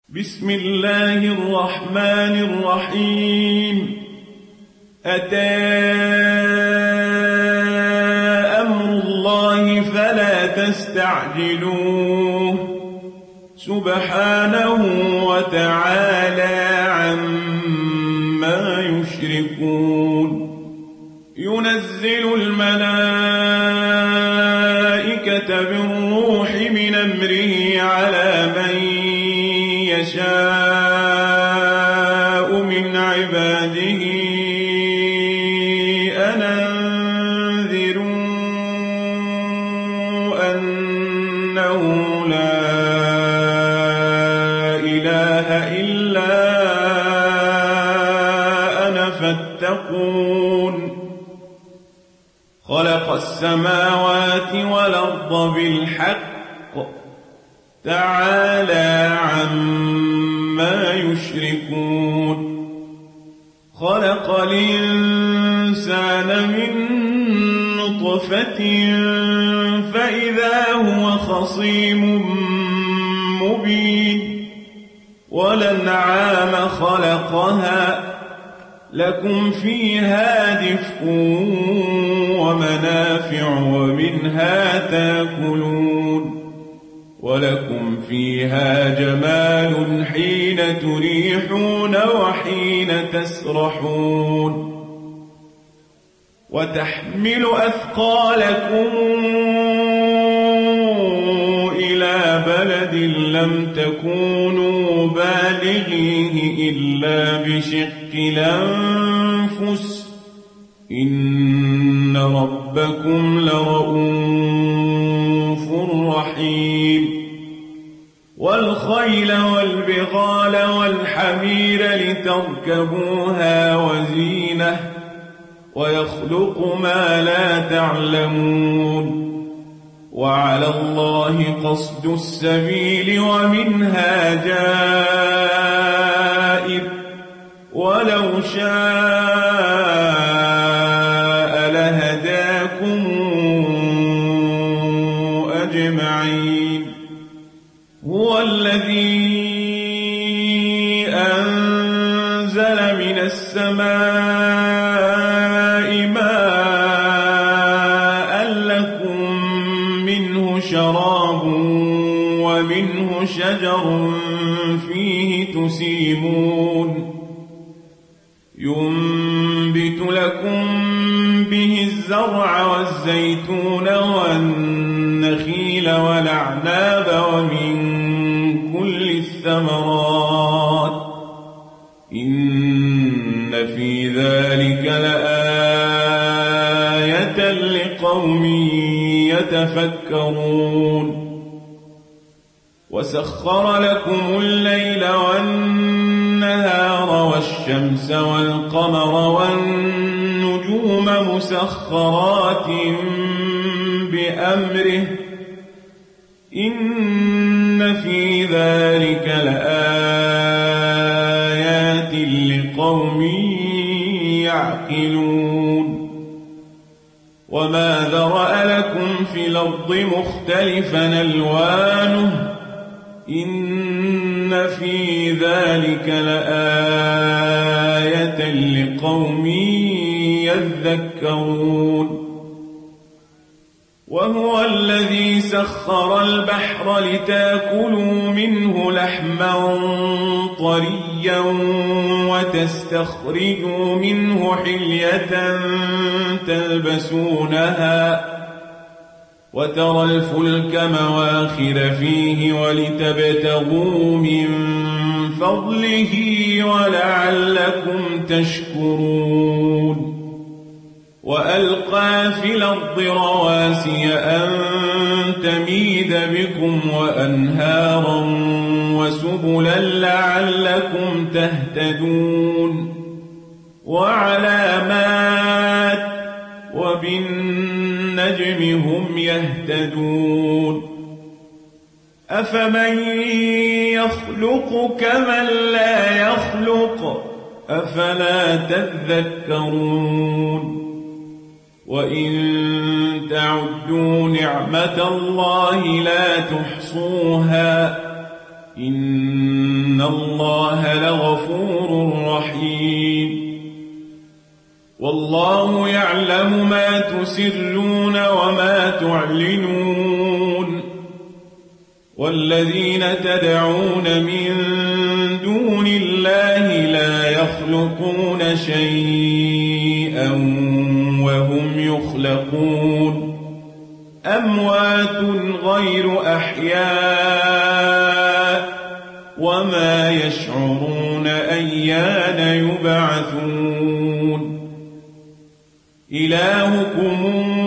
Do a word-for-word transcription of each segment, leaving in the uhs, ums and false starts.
بسم الله الرحمن الرحيم. أتى أمر الله فلا تستعجلوه سبحانه وتعالى عما يشركون. ينزل الملائكة بالروح من أمره على من يشاء من عباده أن أنذروا أنه لا إله إلا أنا فاتقون. خلق السماوات والأرض بالحق تعالى عما يشركون. خلق الإنسان من نطفة فإذا هو خصيم مبين. والأنعام خلقها لكم فيها دفء ومنافع ومنها تاكلون. ولكم فيها جمال حين تريحون وحين تسرحون. وتحمل أثقالكم إلى بلد لم تكونوا بالغيه إلا بشق الأنفس إن ربكم لرؤوف رحيم. والخيل والبغال والحمير لتركبوها وزينة ويخلق ما لا تعلمون. وعلى الله قصد السبيل ومنها جائر ولو شاء لهداكم أجمعين. هو الذي أنزل من السماء ماء لكم منه شراب ومنه شجر فيه تسيمون. ينبت لكم به الزرع والزيتون والنخيل والأعناب ومن كل الثمرات إن في ذلك لآية لقوم يتفكرون. وسخر لكم الليل والنهار والشمس والقمر والنجوم مسخرات بأمره إن في ذلك لآيات لقوم يعقلون. وما ذرأ لكم في الأرض مختلفا ألوانه إن في ذلك لآية لقوم يذكرون. وهو الذي سخر البحر لتاكلوا منه لحما طريا وتستخرجوا منه حلية تلبسونها وترى الفلك مواخر فيه ولتبتغوا من فضله ولعلكم تشكرون. وألقى في الأرض رواسي أن تميد بكم وأنهارا وسبلا لعلكم تهتدون. وعلامات وبالنجم هم يهتدون. أفمن يخلق كمن لا يخلق أفلا تذكرون. وإن تعدوا نعمة الله لا تحصوها إن الله لغفور رحيم والله يعلم ما تسرون وما تعلنون والذين تدعون من دون الله لا يخلقون شيئا وهم يخلقون أموات غير أحياء وما يشعرون أيان يبعثون إلهكم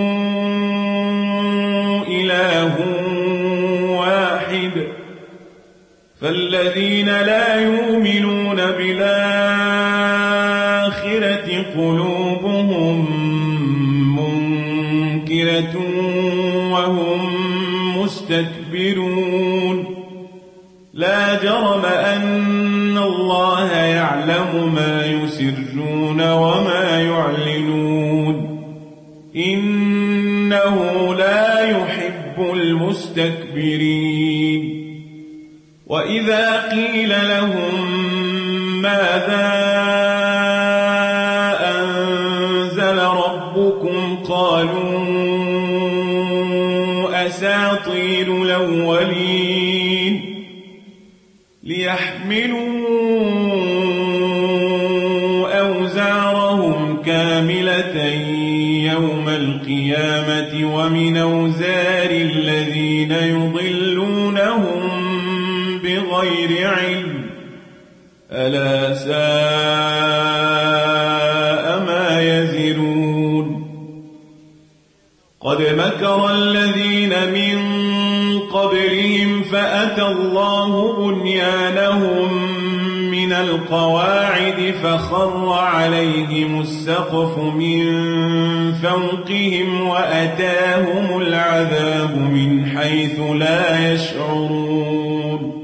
إله واحد فالذين لا يؤمنون بالآخرة قلوبهم منكرة وهم مستكبرون لا جرم أن الله يعلم ما يسرون وما يعلنون إنه لا يحب المستكبرين وإذا قيل لهم ماذا أنزل ربكم قالوا أساطير الأولين ليحملوا أوزارهم كاملة يوم القيامة ومن أوزار الذين يضلونهم بغير علم ألا ساء ما يزرون قد مكر الذين من قبلهم فأتى الله بنيانهم من القواعد فخر عليهم السقف من فوقهم وأتاهم العذاب من حيث لا يشعرون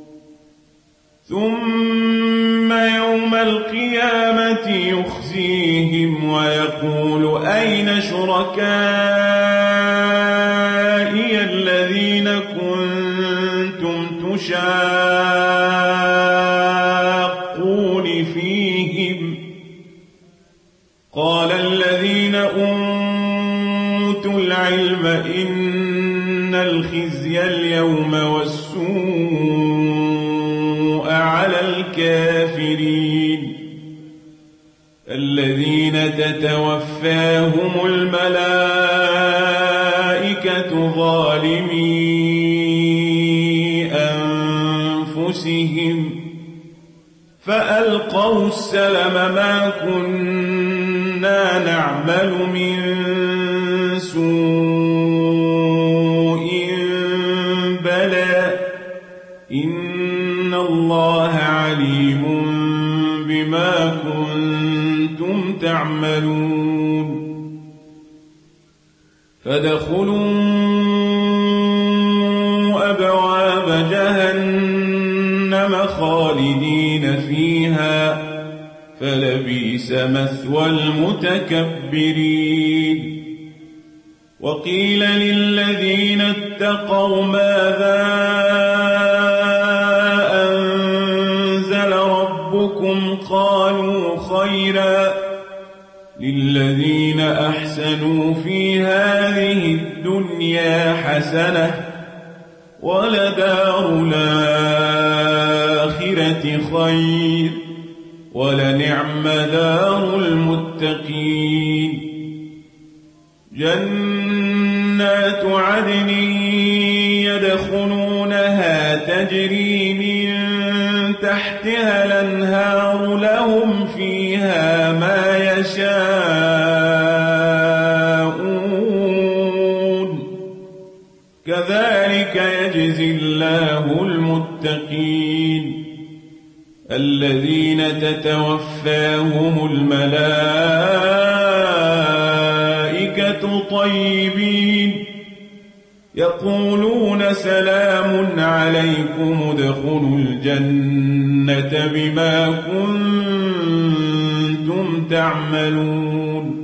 ثم يوم القيامة يخزيهم ويقول أين شركائي الذين كنتم تشاقون فيهم قال الذين أوتوا العلم إن الخزي اليوم والسوء على الكافرين الذين تتوفاهم الملائكة ظالمي أنفسهم فألقوا السلم ما كنا نعمل من سوء بلى إن الله عليم بما كنتم تعملون فادخلوا أبواب جهنم خالدين فيها فلبئس مثوى المتكبرين وقيل للذين اتقوا ماذا أنزل ربكم قالوا خيرا للذين أحسنوا في هذه الدنيا حسنة ولدار الآخرة خير ولنعم دار المتقين جنات عدن يدخلونها تجري من تحتها الأنهار لهم فيها ما يشاءون كذلك يجزي الله المتقين الذين تتوفاهم الملائكة طيبين يقولون سلام عليكم ادخلوا الجنة بما كنتم تعملون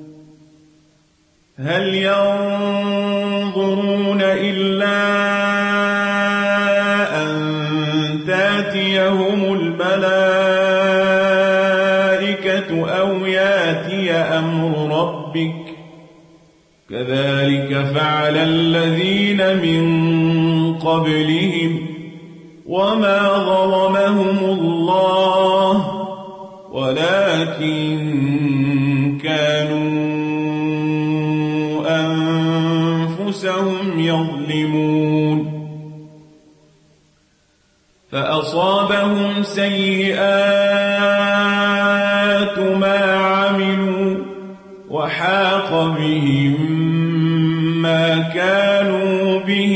هل ينظرون إلا أن تأتيهم الملائكة أو يأتي أمر ربك كذلك فعل الذين من قبلهم وما ظلمهم الله ولكن كانوا أنفسهم يظلمون فأصابهم سيئات ما عملوا وحاق بهم ما كانوا به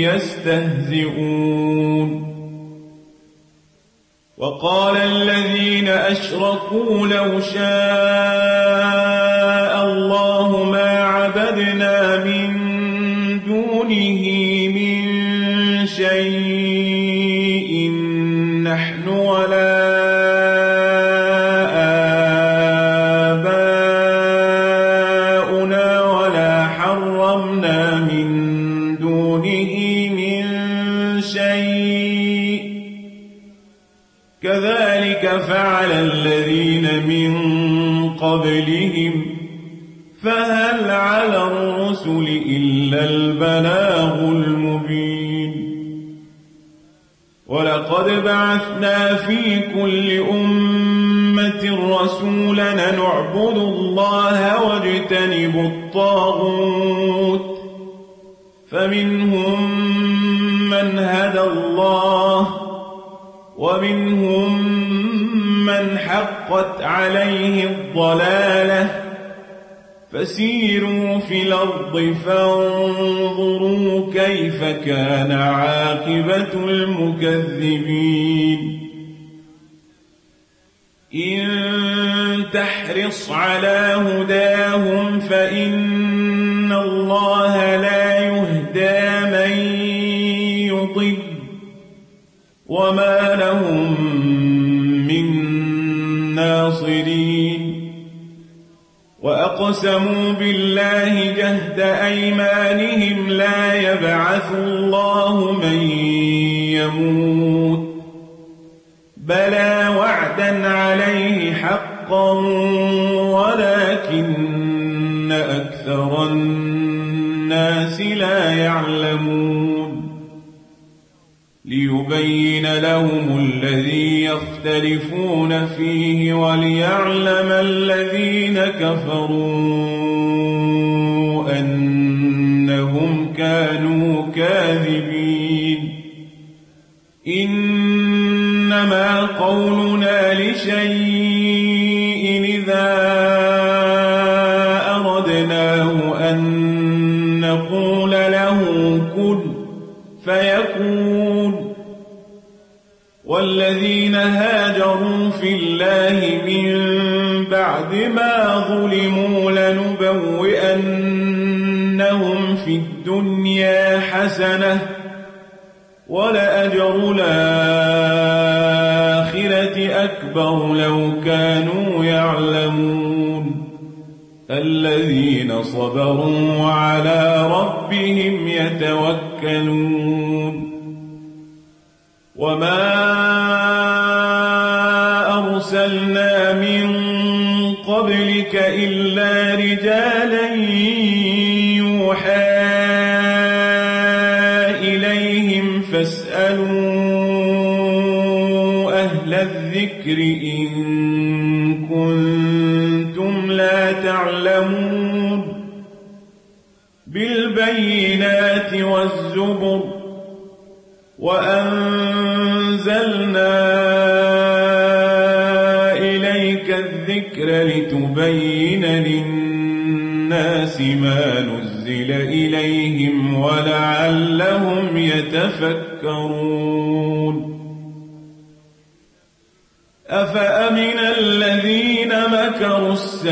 يستهزئون وقال الذين أشركوا لو شاء الله ما عبدنا من دونه من شيء نحن ولا آباؤنا ولا حرمنا من دونه من شيء كذلك فعل الذين من قبلهم فهل على الرسل إلا البلاغ المبين ولقد بعثنا في كل أمة رسولا نعبد الله واجتنب الطاغوت فمنهم من هدى الله ومنهم من حقت عليه الضلالة فسيروا في الأرض فانظروا كيف كان عاقبة المكذبين إن تحرص على هداهم فإن الله لا يهدى من يضل وما لهم من ناصرين وأقسموا بالله جهد أيمانهم لا يبعث الله من يموت بلى وعدا عليه حقا ولكن أكثر الناس لا يعلمون ليبين لهم الذي يختلفون فيه وليعلم الذين كفروا أنهم كانوا كاذبين إنما قولنا لشيء إذا أردناه أن نقول له كن فيكون والذين هاجروا في الله من بعد ما ظلموا لنبوئنهم في الدنيا حسنة ولأجر الآخرة أكبر لو كانوا يعلمون الذين صبروا وعلى ربهم يتوكلون وما أرسلنا من قبلك إلا رجالا يوحى إليهم فاسألوا أهل الذكر إن كنتم لا تعلمون بالبينات والزبر وأنزلنا إليك الذكر لتبين للناس ما نزل إليهم ولعلهم يتفكرون أفأمن الذين مكروا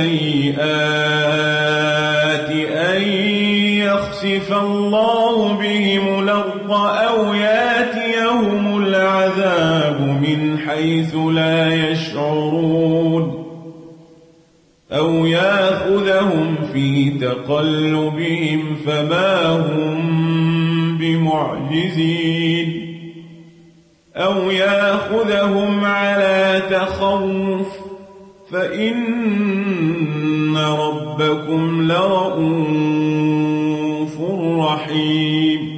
السيئات أن يخسف الله بهم الأرض أو ياتيهم العذاب من حيث لا يشعرون أو ياخذهم في تقلبهم فما هم بمعجزين أو يأخذهم على تخوف فإن ربكم لرؤوف رحيم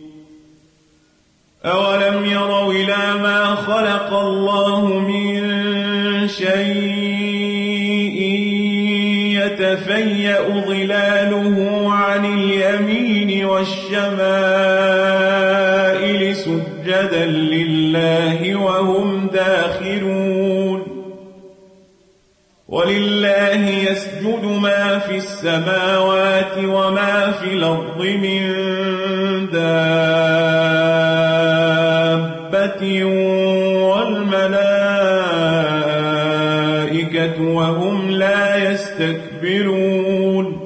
أولم يروا إلى ما خلق الله من شيء يتفيأ ظلاله عن اليمين والشمائل سجدا لله وهم داخرون ولله يسجد ما في السماوات وما في الأرض من دابة والملائكة وهم لا يستكبرون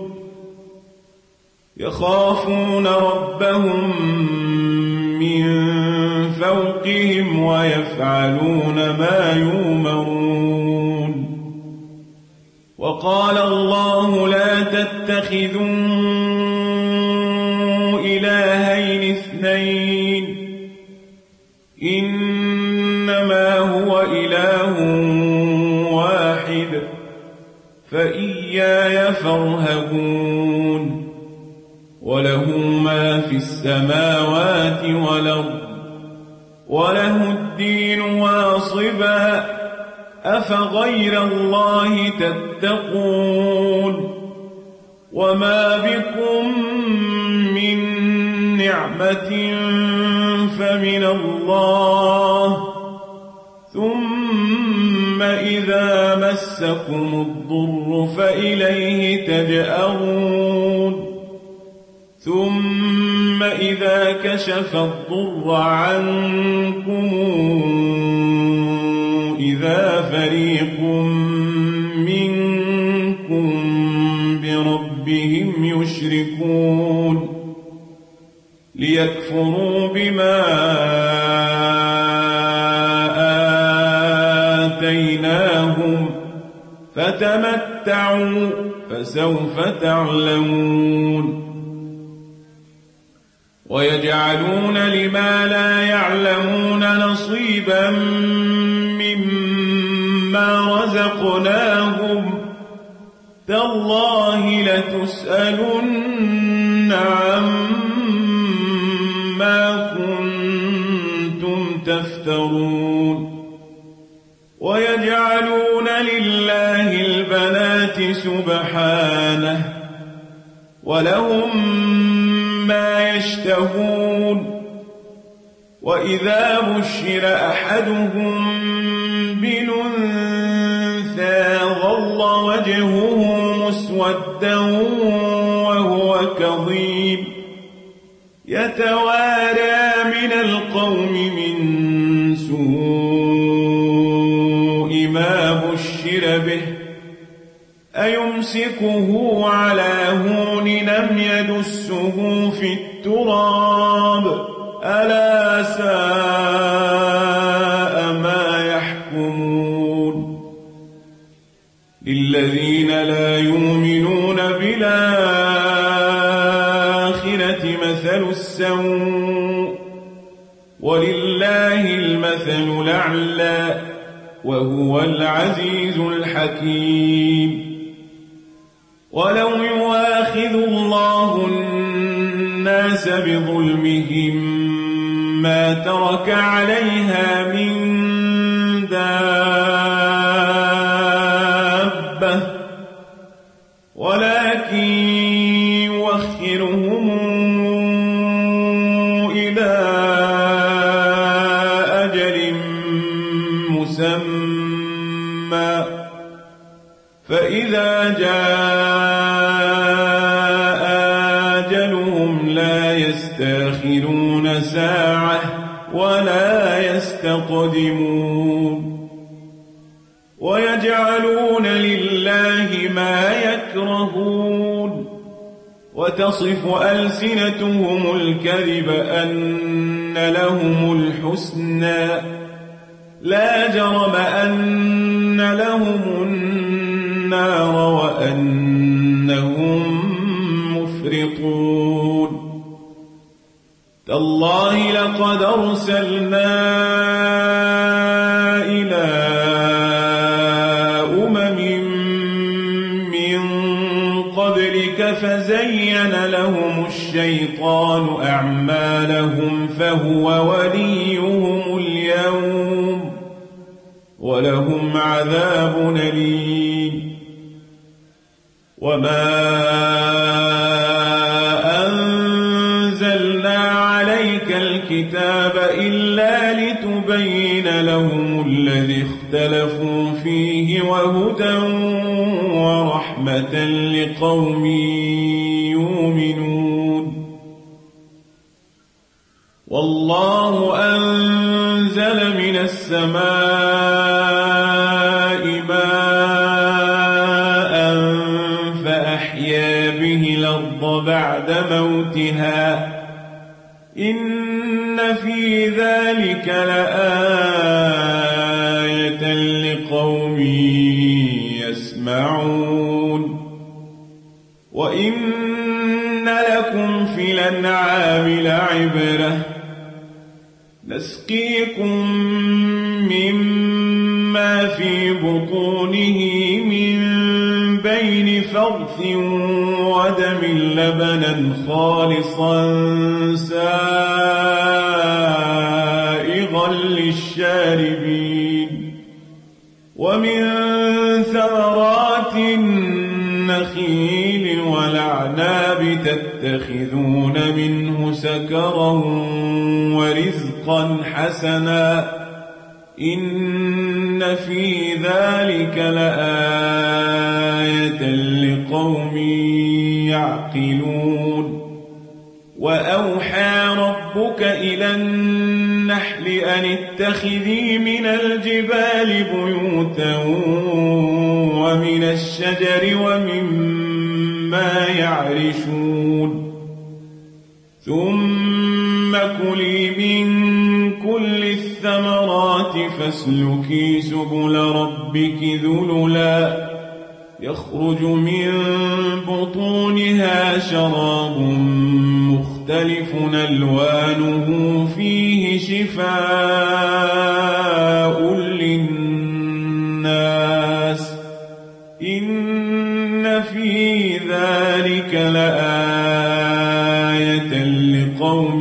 يخافون ربهم من فوقهم ويفعلون ما يؤمرون وقال الله لا تتخذوا إلهين اثنين إنما هو إله واحد فإياي فارهبون وله ما في السماوات والأرض وله الدين واصبا أفغير الله تتقون وما بكم من نعمة فمن الله ثم إذا مسكم الضر فإليه تجأرون ثم إذا كشف الضر عنكم إذا فريق منكم بربهم يشركون ليكفروا بما آتيناهم فتمتعوا فسوف تعلمون ويجعلون لما لا يعلمون نصيبا مما رزقناهم تالله لتسألن عما كنتم تفترون ويجعلون لله البنات سبحانه ولهم ما يشتهون وإذا بشر أحدهم بأنثى ظل وجهه مسودا وهو كظيم يتوارى من القوم من سوء ما بشر به أيمسكه على هون لم يدسه في التراب ألا ساء ما يحكمون للذين لا يؤمنون بالآخرة مثل السوء ولله المثل الأعلى وهو العزيز الحكيم ولو يؤاخذ الله الناس بظلمهم ما ترك عليها من دابة ولكن يؤخرهم إلى أجل مسمى فإذا جاء أجلهم لا يستأخرون ساعة ولا يستقدمون ويجعلون لله ما يكرهون وتصف ألسنتهم الكذب أن لهم الحسنى لا جرم أن لهم النار وأنهم مفرطون تالله لقد أرسلنا إلى أمم من قبلك فزين لهم الشيطان أعمالهم فهو وليهم اليوم ولهم عذاب أليم وما أنزلنا عليك الكتاب إلا لتبين لهم الذي اختلفوا فيه وهدى ورحمة لقوم يؤمنون والله أنزل من السماء ماء فأحيا به الأرض بعد موتها إن في ذلك لآية لقوم يسمعون وإن لكم في الأنعام لعبرة نسقيكم مما في بطونه من بين فرث ودم لبنا خالصا سائغا للشاربين ومن ثمرات النخيل والأعناب تتخذون منه سكرا ورزقا حسنا إن في ذلك لآية لقوم يعقلون وأوحى ربك إلى النحل أن اتخذي من الجبال بيوتا ومن الشجر ومما يعرشون ثم كلي من كل الثمرات فاسلكي سبل ربك ذللا يخرج من بطونها شراب مختلف ألوانه فيه شفاء للناس إن في ذلك لآية لقوم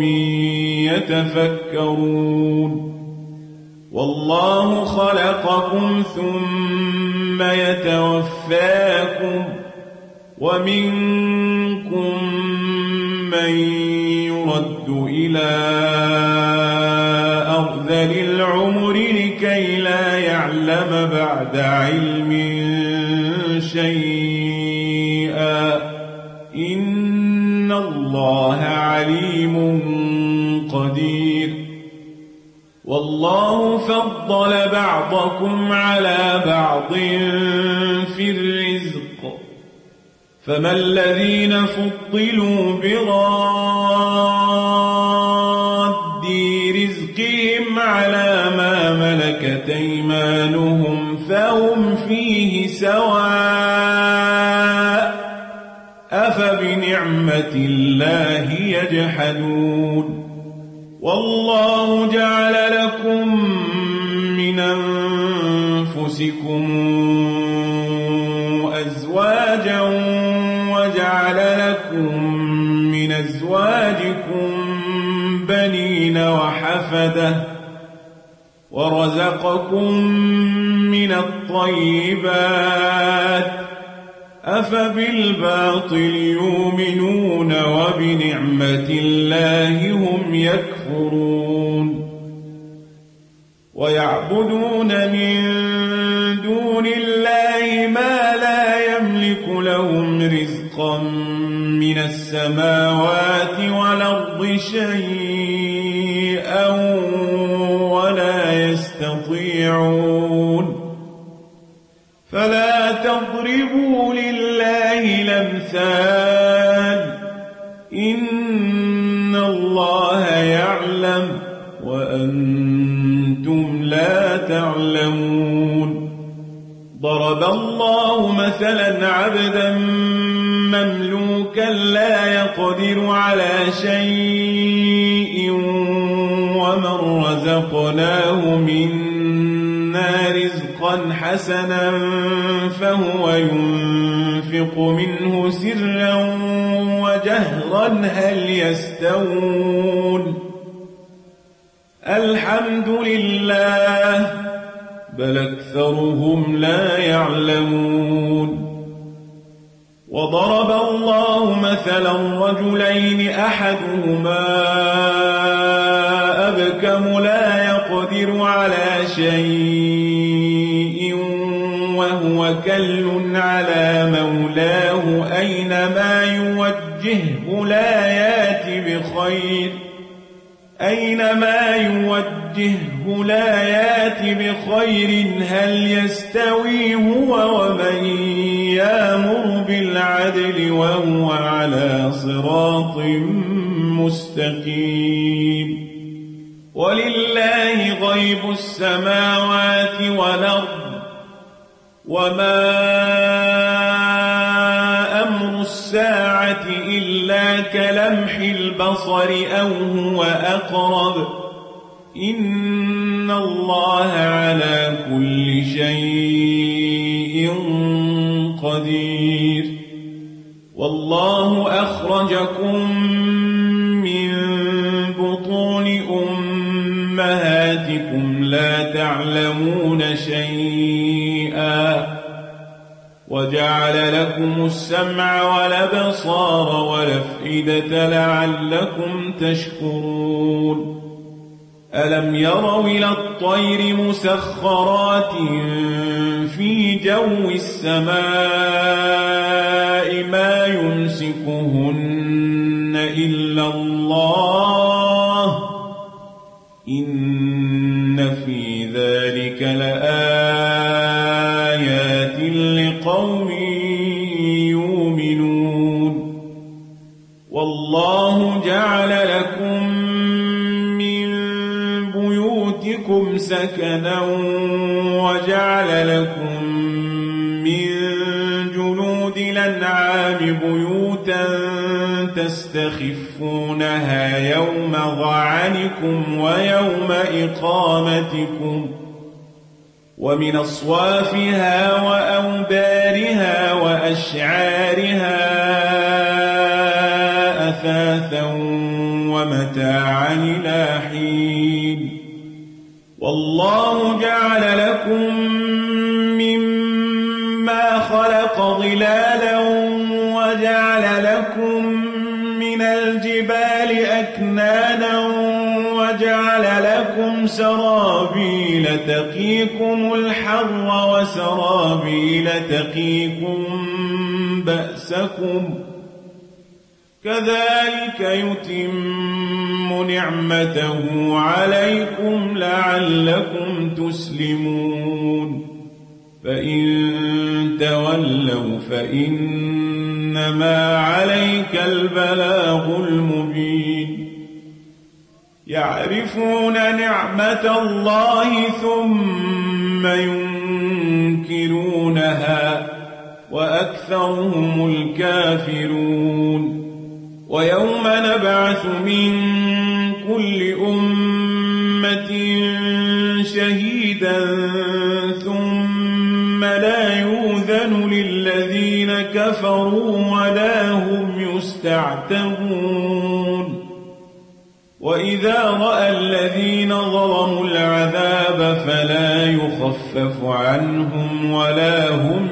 يتفكرون والله خلقكم ثم يتوفاكم ومنكم من يرد إلى أرذل العمر لكي لا يعلم بعد علم شيئا إن الله عليم قدير والله فضل بعضكم على بعض في الرزق فما الذين فضلوا براد رزقهم على ما ملكت أيمانهم فهم فيه سواء أفبنعمة الله يجحدون والله جعل لكم من أنفسكم أزواجا وجعل لكم من أزواجكم بنين وحفدة ورزقكم من الطيبات أفبالباطل يؤمنون وبنعمة الله هم يكفرون ويعبدون من دون الله ما لا يملك لهم رزقا من السماوات والأرض شيئا ولا يستطيعون فلا تضربوا لله الأمثال إن الله يعلم وأنتم لا تعلمون ضرب الله مثلا عبدا مملوكا لا يقدر على شيء ومن رزقناه منا رزقا حسنا فهو ينفق منه سرا وجهرا هل يستوون الحمد لله بل أكثرهم لا يعلمون وضرب الله مثلا رجلين أحدهما أبكم لا يقدر على شيء وهو كل على مولاه أينما يوجهه لا يأتي بخير أينما يوجهه لا يأتي بخير هل يستوي هو ومن يأمر بالعدل وهو على صراط مستقيم ولله غيب السماوات والأرض وما أمر الساعة إلا كلمح البصر أو هو أقرب إن الله على كل شيء قدير والله أخرجكم من بطون أمهاتكم لا تعلمون شيئا وجعل لكم السمع والأبصار والأفئدة لعلكم تشكرون ألم يروا إلى الطير مسخرات في جو السماء ما يمسكهن إلا الله إن في ذلك لآيات لقوم يؤمنون والله جعل لكم من بيوتكم سكنا وجعل لكم من جلود الأنعام بيوتا تستخفونها يوم ظعنكم ويوم إقامتكم ومن أصوافها وأوبارها وأشعارها أثاثا ومتاعا إلى حين والله جعل لكم مما خلق ظلالا وجعل لكم من الجبال أكنانا وجعل لكم سرابيل تقيكم الحر وسرابيل تقيكم بأسكم كذلك يتم نعمته عليكم لعلكم تسلمون فإن تولوا فإنما عليك البلاغ المبين يعرفون نعمة الله ثم ينكرونها وأكثرهم الكافرون ويوم نبعث من كل أمة شهيدا ثم لا يؤذن للذين كفروا ولا هم يستعتبون وإذا رأى الذين ظلموا العذاب فلا يخفف عنهم ولا هم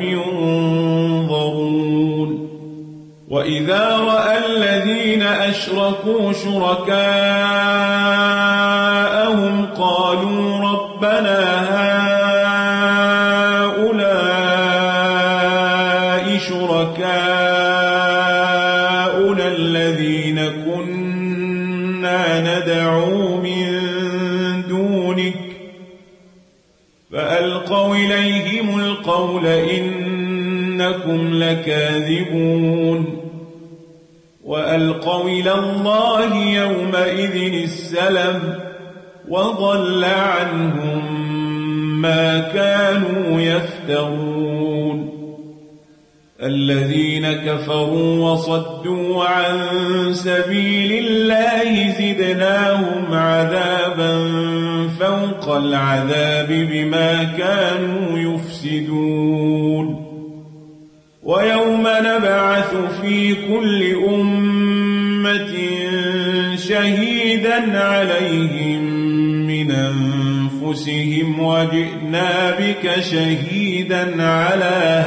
ينظرون وإذا رأى الذين أشركوا شركاءهم قالوا ربنا هؤلاء شركاؤنا الذين كنا ندعو من دونك فألقوا إليهم القول إنكم لكاذبون وألقوا إلى الله يومئذ السلم وضل عنهم ما كانوا يفترون الذين كفروا وصدوا عن سبيل الله زدناهم عذابا فوق العذاب بما كانوا يفسدون ويوم نبعث في كل أمة شهيدا عليهم من أنفسهم وجئنا بك شهيدا على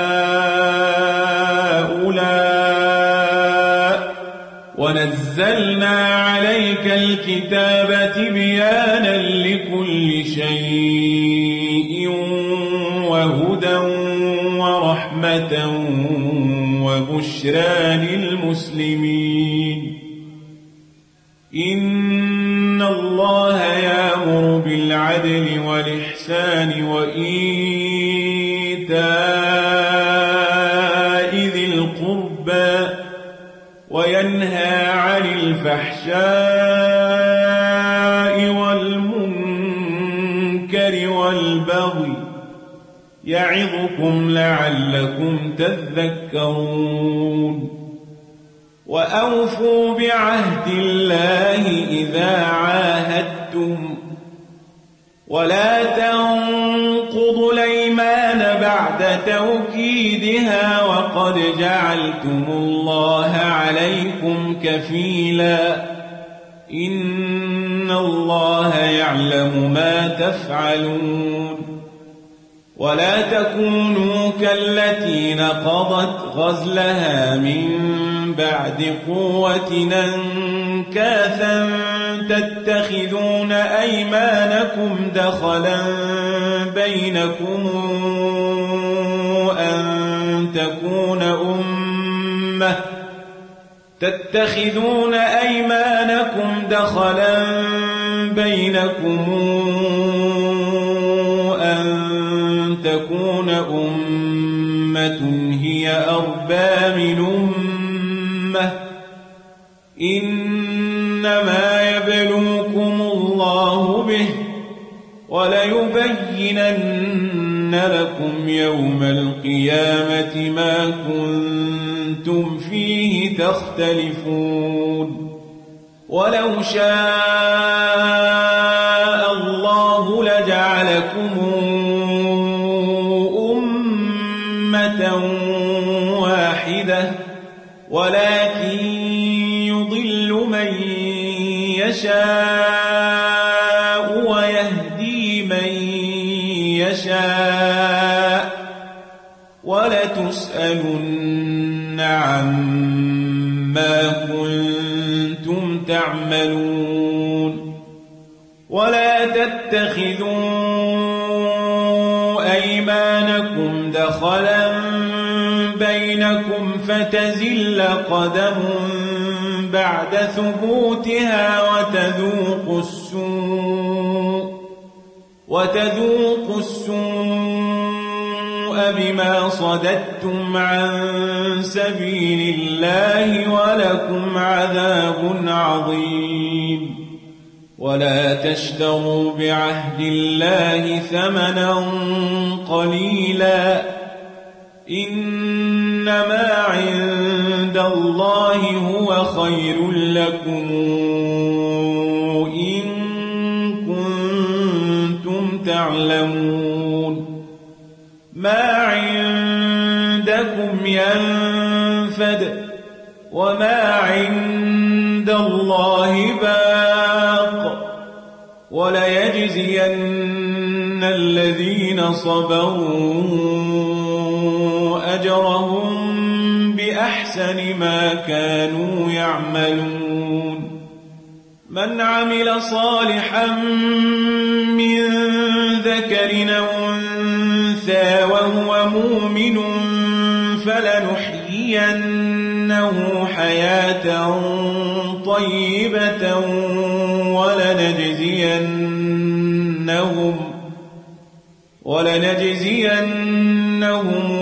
هؤلاء ونزلنا عليك الكتاب تبيانا لكل شيء وهدى ورحمة وبشرى للمسلمين إن الله يأمر بالعدل والإحسان وإيتاء ذي القربى وينهى عن الفحشاء والمنكر والبغي يعظكم لعلكم تذكرون وأوفوا بعهد الله إذا عاهدتم ولا تنقضوا الأيمان بعد توكيدها وقد جعلتم الله عليكم كفيلا إن الله يعلم ما تفعلون ولا تكونوا كالتي نقضت غزلها من بعد قوة أنكاثا تتخذون أيمانكم دخلا بينكم أن تكون أمة تتخذون أيمانكم دخلا بينكم أن تكون أمة هي أربى من أمة إنما يبلوكم الله به وليبينن لكم يوم القيامة ما كنتم فيه تختلفون ولو شاء الله لجعلكم واحدة ولكن يضل من يشاء ويهدي من يشاء ولتسألن عما كنتم تعملون ولا تتخذوا أيمانكم دخلا بينكم فتزل قدم بعد ثبوتها وتذوقوا السوء وتذوقوا السوء بما صددتم عن سبيل الله ولكم عذاب عظيم ولا تشتروا بعهد الله ثمنا قليلا إنما عند الله هو خير لكم إن كنتم تعلمون ما عندكم ينفد وما عند الله باق وليجزين الذين صبروا أجرهم بأحسن ما كانوا يعملون من عمل صالحا من ذكر أو أنثى وهو مؤمن فلنحيينه حياة طيبة ولنجزينهم ولنجزينهم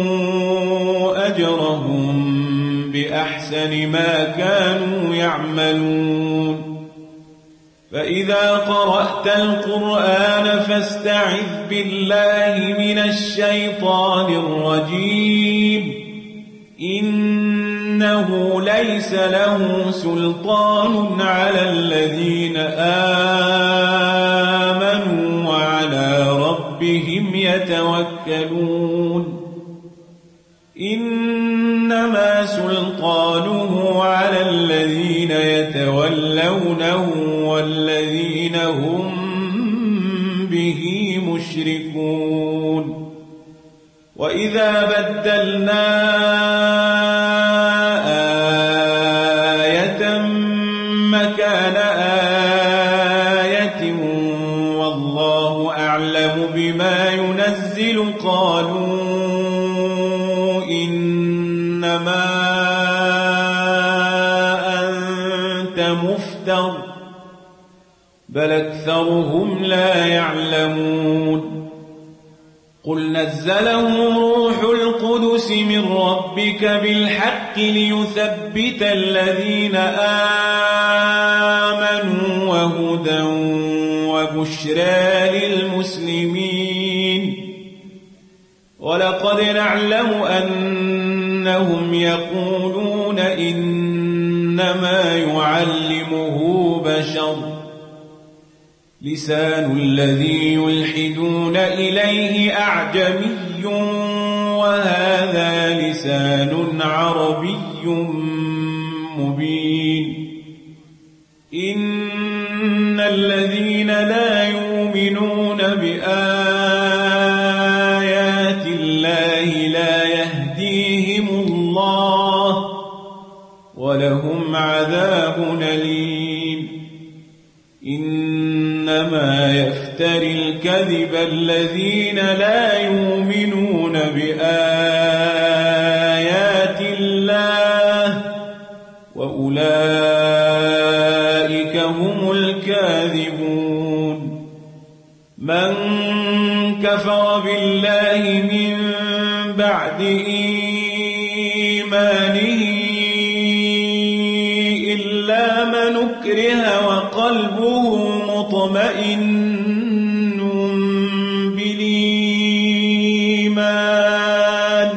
أجرهم بأحسن ما كانوا يعملون فإذا قرأت القرآن فاستعذ بالله من الشيطان الرجيم إنه ليس له سلطان على الذين آمنوا وعلى ربهم يتوكلون إنما سلطانه على الذين يتولونه والذين هم به مشركون وإذا بدلنا آية مكان آية والله أعلم بما ينزل قالوا إنما أنت مفتر بل أكثرهم لا يعلمون قل نزله روح القدس من ربك بالحق ليثبت الذين آمنوا وهدى وبشرى للمسلمين ولقد نعلم أنهم يقولون إنما يعلمه بشر لسان الذي يلحدون إليه أعجمي وهذا لسان عربي مبين إن الذين لا يؤمنون بآيات الله لا يهديهم الله ولهم عذاب أليم إنما يفتري الكذب الذين لا يؤمنون بآيات الله وأولئك هم الكاذبون من كفر بالله من بعد إيمانه إلا من أكره وقلبه مطمئن بالإيمان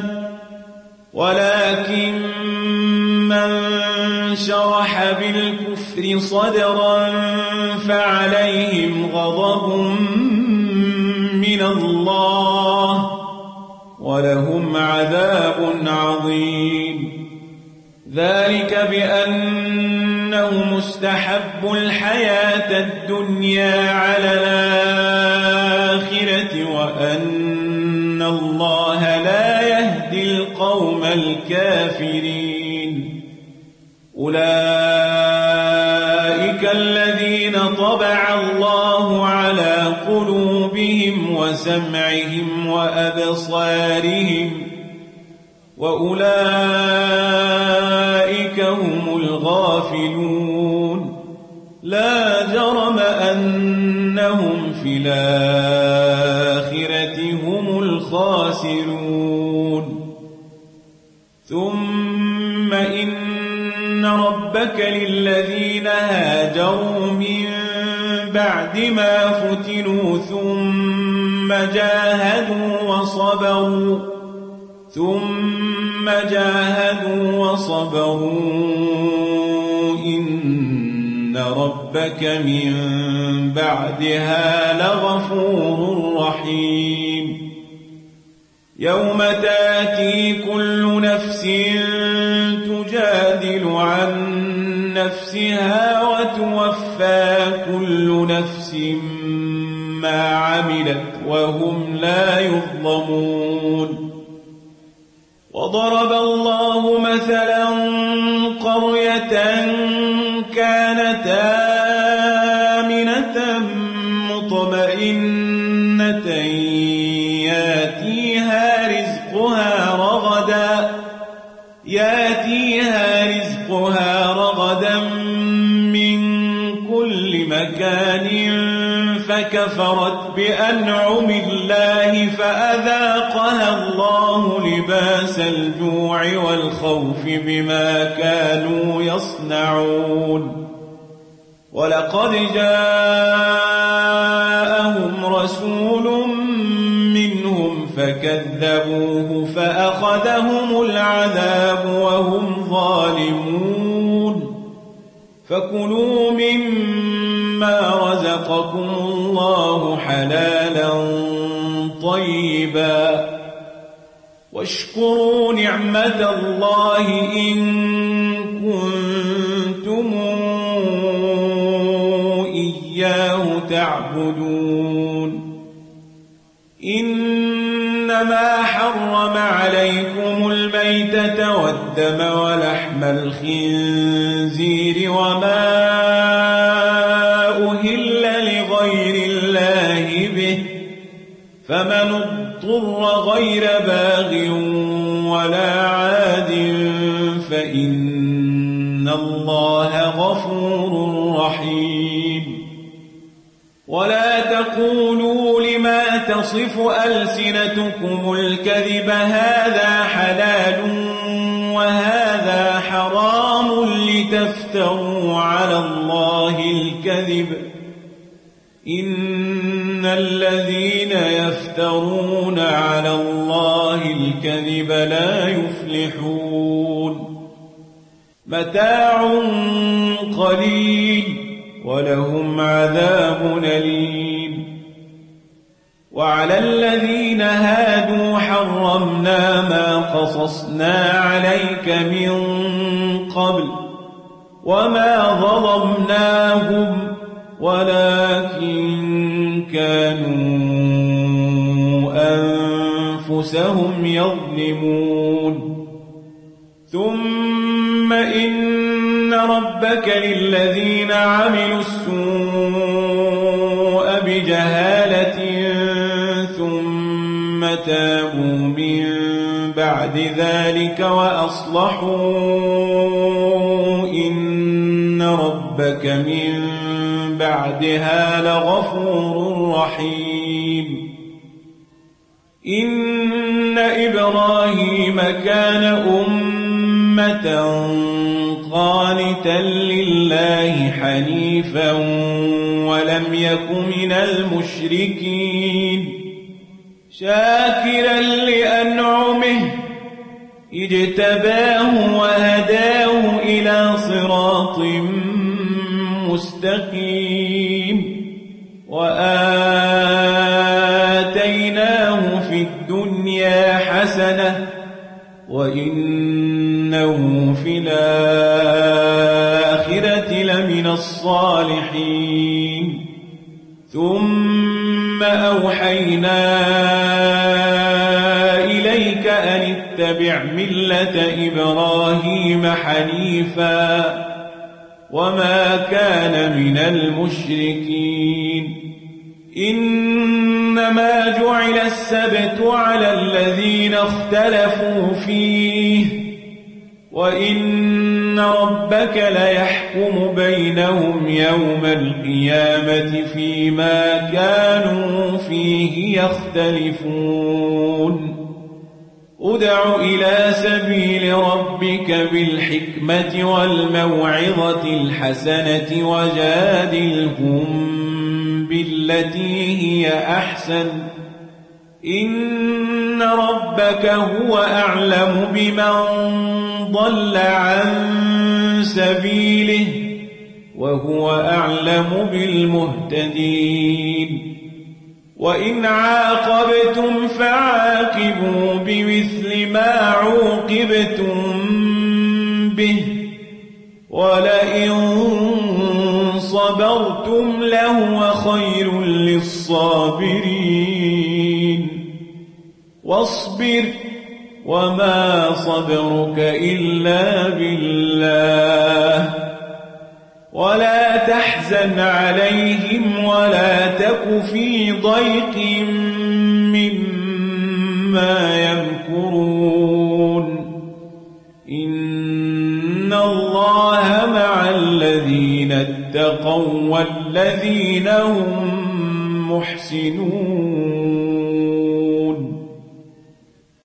ولكن من شرح بالكفر صدرا فعليهم غضب من الله ولهم عذاب عظيم ذلك بأنهم استحبوا الحياة الدنيا على الآخرة وأن الله لا يهدي القوم الكافرين أولئك الذين طبع الله على قلوبهم وسمعهم وأبصارهم وأولئك هم الغافلون لا جرم أنهم في الآخرة هم الخاسرون ثم إن ربك للذين هاجروا من بعد ما فتنوا ثم جاهدوا وصبروا ثم جاهدوا وصبروا إن ربك من بعدها لغفور رحيم يوم تأتي كل نفس تجادل عن نفسها وتوفى كل نفس ما عملت وهم لا يظلمون وضرب الله مثلا قرية كانت آمنة مطمئنة ياتيها رزقها رغدا ياتيها رزقها رغدا من كل مكان فكفرت بأنعم الله فأذاقها الله لباس الجوع والخوف بما كانوا يصنعون ولقد جاءهم رسول منهم فكذبوه فأخذهم العذاب وهم ظالمون فكلوا مما رزقكم الله حلالا طيبا واشكروا نعمة الله إن كنتم إياه تعبدون إنما حرم عليكم الميتة والدم ولحم الخنزير وما أهل لغير الله به فمن اضطر غير باغ ولا عاد فإن الله غفور رحيم ولا تقولوا لما تصف ألسنتكم الكذب هذا حلال وهذا حرام لتفتروا على الله الكذب إن الذين يفترون على الله الكذب لا يفلحون متاع قليل ولهم عذاب أليم وعلى الذين هادوا حرمنا ما قصصنا عليك من قبل وما ظلمناهم ولكن كانوا أنفسهم يظلمون ثم إن ربك للذين عملوا السوء بجهالة ثم تابوا من بعد ذلك وأصلحوا إن ربك من بعدها لغفور رحيم إن إبراهيم كان أمة قانتا لله حنيفا ولم يك من المشركين شاكرا لأنعمه اجتباه وهداه إلى صراط مستقيم وآتيناه في الدنيا حسنة وإنه في الآخرة لمن الصالحين ثم أوحينا إليك أن اتبع ملة إبراهيم حنيفا وما كان من المشركين إنما جعل السبت على الذين اختلفوا فيه وإن ربك ليحكم بينهم يوم القيامة فيما كانوا فيه يختلفون ادع إلى سبيل ربك بالحكمة والموعظة الحسنة وجادلهم بالتي هي أحسن إن ربك هو أعلم بمن ضل عن سبيله وهو أعلم بالمهتدين وإن عاقبتم فعاقبوا بمثل ما عوقبتم به ولئن صبرتم لهو خير للصابرين واصبر وما صبرك إلا بالله ولا تحزن عليهم ولا تك في ضيق مما يمكرون إن الله مع الذين اتقوا والذين هم محسنون